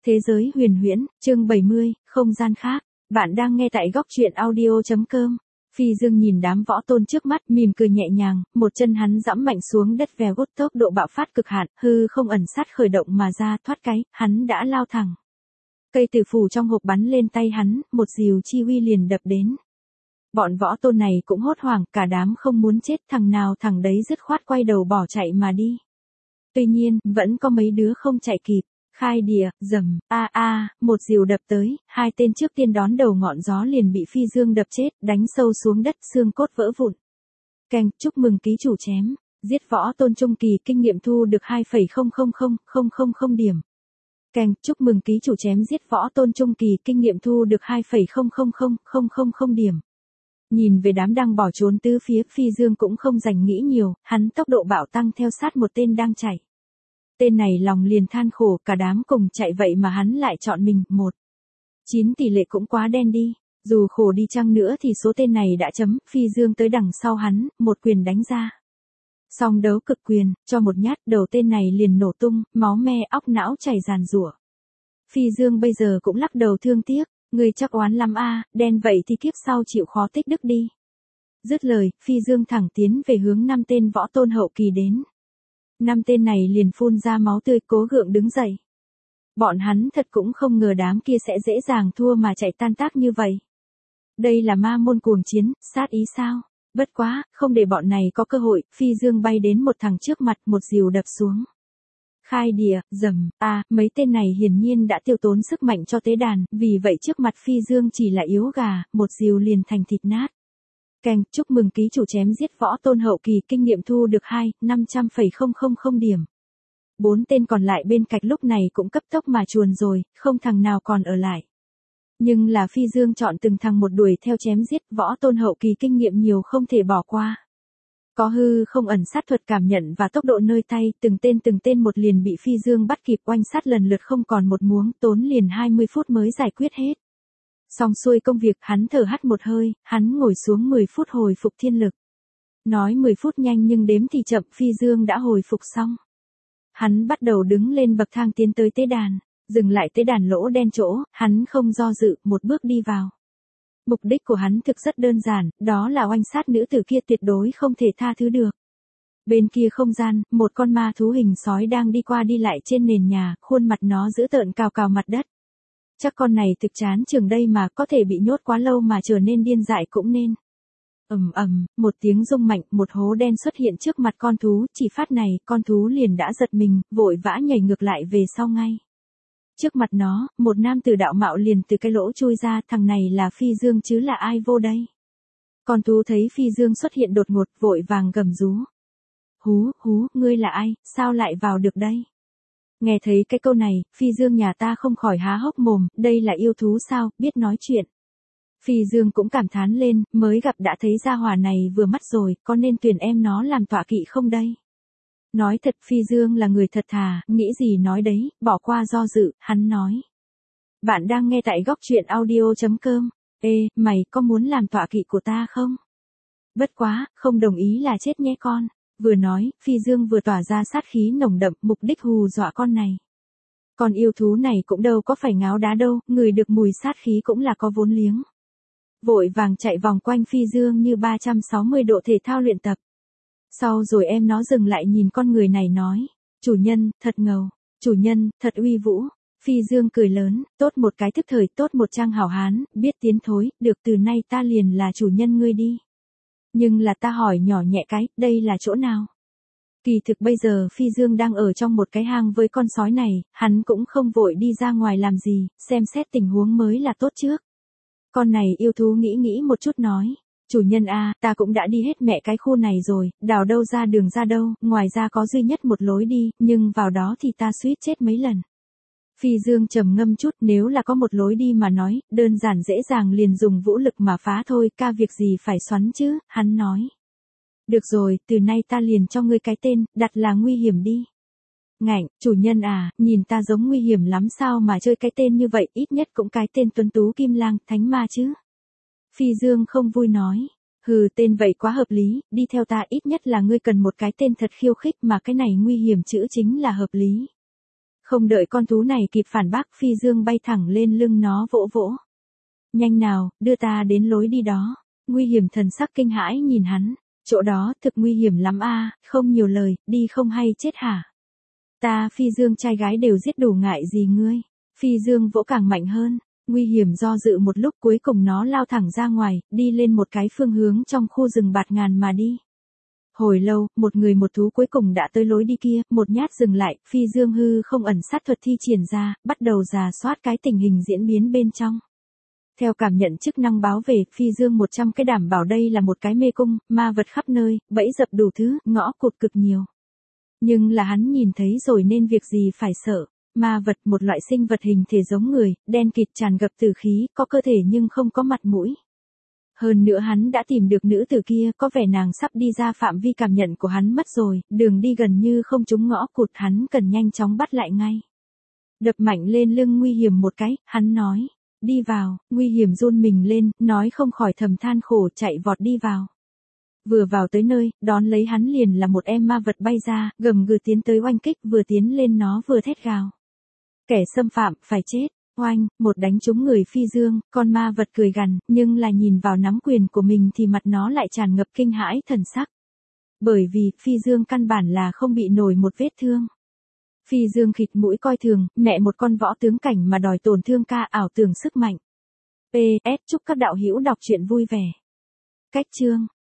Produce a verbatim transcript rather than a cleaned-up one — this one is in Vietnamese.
Thế giới huyền huyễn, chương bảy mươi, không gian khác. Bạn đang nghe tại góc truyện audio.com. Phi Dương nhìn đám võ tôn trước mắt, mỉm cười nhẹ nhàng, một chân hắn giẫm mạnh xuống đất vèo vút, tốc độ bạo phát cực hạn, hư không ẩn sát khởi động mà ra, thoát cái, hắn đã lao thẳng. Cây tử phù trong hộp bắn lên tay hắn, một dìu chi uy liền đập đến. Bọn võ tôn này cũng hốt hoảng, cả đám không muốn chết, thằng nào thằng đấy dứt khoát quay đầu bỏ chạy mà đi. Tuy nhiên, vẫn có mấy đứa không chạy kịp. Khai địa, rầm, a a, một dìu đập tới, hai tên trước tiên đón đầu ngọn gió liền bị Phi Dương đập chết, đánh sâu xuống đất, xương cốt vỡ vụn. Keng, chúc mừng ký chủ chém, giết võ tôn trung kỳ, kinh nghiệm thu được hai phẩy không không không không không không điểm. Keng, chúc mừng ký chủ chém giết võ tôn trung kỳ, kinh nghiệm thu được hai phẩy không không không không không không điểm. Nhìn về đám đang bỏ trốn tứ phía, Phi Dương cũng không dành nghĩ nhiều, hắn tốc độ bạo tăng theo sát một tên đang chạy. Tên này lòng liền than khổ, cả đám cùng chạy vậy mà hắn lại chọn mình, một. chín tỷ lệ cũng quá đen đi, dù khổ đi chăng nữa thì số tên này đã chấm, Phi Dương tới đằng sau hắn, một quyền đánh ra. Song đấu cực quyền, cho một nhát, đầu tên này liền nổ tung, máu me óc não chảy ràn rủa. Phi Dương bây giờ cũng lắc đầu thương tiếc, người chắc oán lắm a, đen vậy thì kiếp sau chịu khó tích đức đi. Dứt lời, Phi Dương thẳng tiến về hướng năm tên võ tôn hậu kỳ đến. Năm tên này liền phun ra máu tươi, cố gượng đứng dậy. Bọn hắn thật cũng không ngờ đám kia sẽ dễ dàng thua mà chạy tan tác như vậy. Đây là ma môn cuồng chiến, sát ý sao? Bất quá, không để bọn này có cơ hội, Phi Dương bay đến một thằng trước mặt, một dìu đập xuống. Khai địa, rầm, a, à, mấy tên này hiển nhiên đã tiêu tốn sức mạnh cho tế đàn, vì vậy trước mặt Phi Dương chỉ là yếu gà, một dìu liền thành thịt nát. Keng, chúc mừng ký chủ chém giết võ tôn hậu kỳ, kinh nghiệm thu được hai, năm trăm phẩy không không không điểm. Bốn tên còn lại bên cạnh lúc này cũng cấp tốc mà chuồn rồi, không thằng nào còn ở lại. Nhưng là Phi Dương chọn từng thằng một đuổi theo chém giết, võ tôn hậu kỳ kinh nghiệm nhiều không thể bỏ qua. Có hư không ẩn sát thuật cảm nhận và tốc độ nơi tay, từng tên từng tên một liền bị Phi Dương bắt kịp, oanh sát lần lượt không còn một muống, tốn liền hai mươi phút mới giải quyết hết. Xong xuôi công việc, hắn thở hắt một hơi, hắn ngồi xuống mười phút hồi phục thiên lực. Nói mười phút nhanh nhưng đếm thì chậm, Phi Dương đã hồi phục xong. Hắn bắt đầu đứng lên bậc thang tiến tới tế đàn, dừng lại tế đàn lỗ đen chỗ, hắn không do dự, một bước đi vào. Mục đích của hắn thực rất đơn giản, đó là oanh sát nữ tử kia, tuyệt đối không thể tha thứ được. Bên kia không gian, một con ma thú hình sói đang đi qua đi lại trên nền nhà, khuôn mặt nó dữ tợn cào cào mặt đất. Chắc con này thực chán trường đây mà, có thể bị nhốt quá lâu mà trở nên điên dại cũng nên. Ầm ầm, một tiếng rung mạnh, một hố đen xuất hiện trước mặt con thú, chỉ phát này, con thú liền đã giật mình, vội vã nhảy ngược lại về sau ngay. Trước mặt nó, một nam tử đạo mạo liền từ cái lỗ chui ra, thằng này là Phi Dương chứ là ai vô đây. Con thú thấy Phi Dương xuất hiện đột ngột, vội vàng gầm rú. Hú, hú, ngươi là ai, sao lại vào được đây? Nghe thấy cái câu này, Phi Dương nhà ta không khỏi há hốc mồm, đây là yêu thú sao, biết nói chuyện. Phi Dương cũng cảm thán lên, mới gặp đã thấy gia hỏa này vừa mắt rồi, có nên tuyển em nó làm tọa kỵ không đây? Nói thật, Phi Dương là người thật thà, nghĩ gì nói đấy, bỏ qua do dự, hắn nói. Bạn đang nghe tại góc truyện audio.com, ê, mày có muốn làm tọa kỵ của ta không? Bất quá, không đồng ý là chết nhé con. Vừa nói, Phi Dương vừa tỏa ra sát khí nồng đậm, mục đích hù dọa con này. Con yêu thú này cũng đâu có phải ngáo đá đâu, người được mùi sát khí cũng là có vốn liếng. Vội vàng chạy vòng quanh Phi Dương như ba trăm sáu mươi độ thể thao luyện tập. Sau rồi em nó dừng lại nhìn con người này nói, chủ nhân, thật ngầu, chủ nhân, thật uy vũ. Phi Dương cười lớn, tốt một cái thức thời, tốt một trang hảo hán, biết tiến thối, được từ nay ta liền là chủ nhân ngươi đi. Nhưng là ta hỏi nhỏ nhẹ cái, đây là chỗ nào? Kỳ thực bây giờ Phi Dương đang ở trong một cái hang với con sói này, hắn cũng không vội đi ra ngoài làm gì, xem xét tình huống mới là tốt trước. Con này yêu thú nghĩ nghĩ một chút nói, chủ nhân a, ta cũng đã đi hết mẹ cái khu này rồi, đào đâu ra đường ra đâu, ngoài ra có duy nhất một lối đi, nhưng vào đó thì ta suýt chết mấy lần. Phi Dương trầm ngâm chút, nếu là có một lối đi mà nói, đơn giản dễ dàng liền dùng vũ lực mà phá thôi, ca việc gì phải xoắn chứ, hắn nói. Được rồi, từ nay ta liền cho ngươi cái tên, đặt là nguy hiểm đi. Ngạnh, chủ nhân à, nhìn ta giống nguy hiểm lắm sao mà chơi cái tên như vậy, ít nhất cũng cái tên tuấn tú kim lang, thánh ma chứ. Phi Dương không vui nói, hừ tên vậy quá hợp lý, đi theo ta ít nhất là ngươi cần một cái tên thật khiêu khích mà cái này nguy hiểm chữ chính là hợp lý. Không đợi con thú này kịp phản bác, Phi Dương bay thẳng lên lưng nó vỗ vỗ. Nhanh nào, đưa ta đến lối đi đó. Nguy Hiểm thần sắc kinh hãi nhìn hắn. Chỗ đó thực nguy hiểm lắm a, không nhiều lời, đi không hay chết hả? Ta Phi Dương trai gái đều giết đủ ngại gì ngươi. Phi Dương vỗ càng mạnh hơn. Nguy Hiểm do dự một lúc, cuối cùng nó lao thẳng ra ngoài, đi lên một cái phương hướng trong khu rừng bạt ngàn mà đi. Hồi lâu, một người một thú cuối cùng đã tới lối đi kia, một nhát dừng lại, Phi Dương hư không ẩn sát thuật thi triển ra, bắt đầu rà soát cái tình hình diễn biến bên trong. Theo cảm nhận chức năng báo về, Phi Dương một trăm cái đảm bảo đây là một cái mê cung, ma vật khắp nơi, bẫy dập đủ thứ, ngõ cụt cực nhiều. Nhưng là hắn nhìn thấy rồi nên việc gì phải sợ. Ma vật, một loại sinh vật hình thể giống người, đen kịt tràn ngập tử khí, có cơ thể nhưng không có mặt mũi. Hơn nữa hắn đã tìm được nữ tử kia, có vẻ nàng sắp đi ra phạm vi cảm nhận của hắn mất rồi, đường đi gần như không trúng ngõ cụt, hắn cần nhanh chóng bắt lại ngay. Đập mạnh lên lưng Nguy Hiểm một cái, hắn nói, đi vào. Nguy Hiểm run mình lên, nói không khỏi thầm than khổ, chạy vọt đi vào. Vừa vào tới nơi, đón lấy hắn liền là một em ma vật bay ra, gầm gừ tiến tới oanh kích, vừa tiến lên nó vừa thét gào. Kẻ xâm phạm, phải chết. Oanh, một đánh trúng người Phi Dương, con ma vật cười gằn, nhưng là nhìn vào nắm quyền của mình thì mặt nó lại tràn ngập kinh hãi thần sắc. Bởi vì, Phi Dương căn bản là không bị nổi một vết thương. Phi Dương khịt mũi coi thường, mẹ một con võ tướng cảnh mà đòi tổn thương ca, ảo tưởng sức mạnh. pê ét Chúc các đạo hữu đọc truyện vui vẻ. Cách chương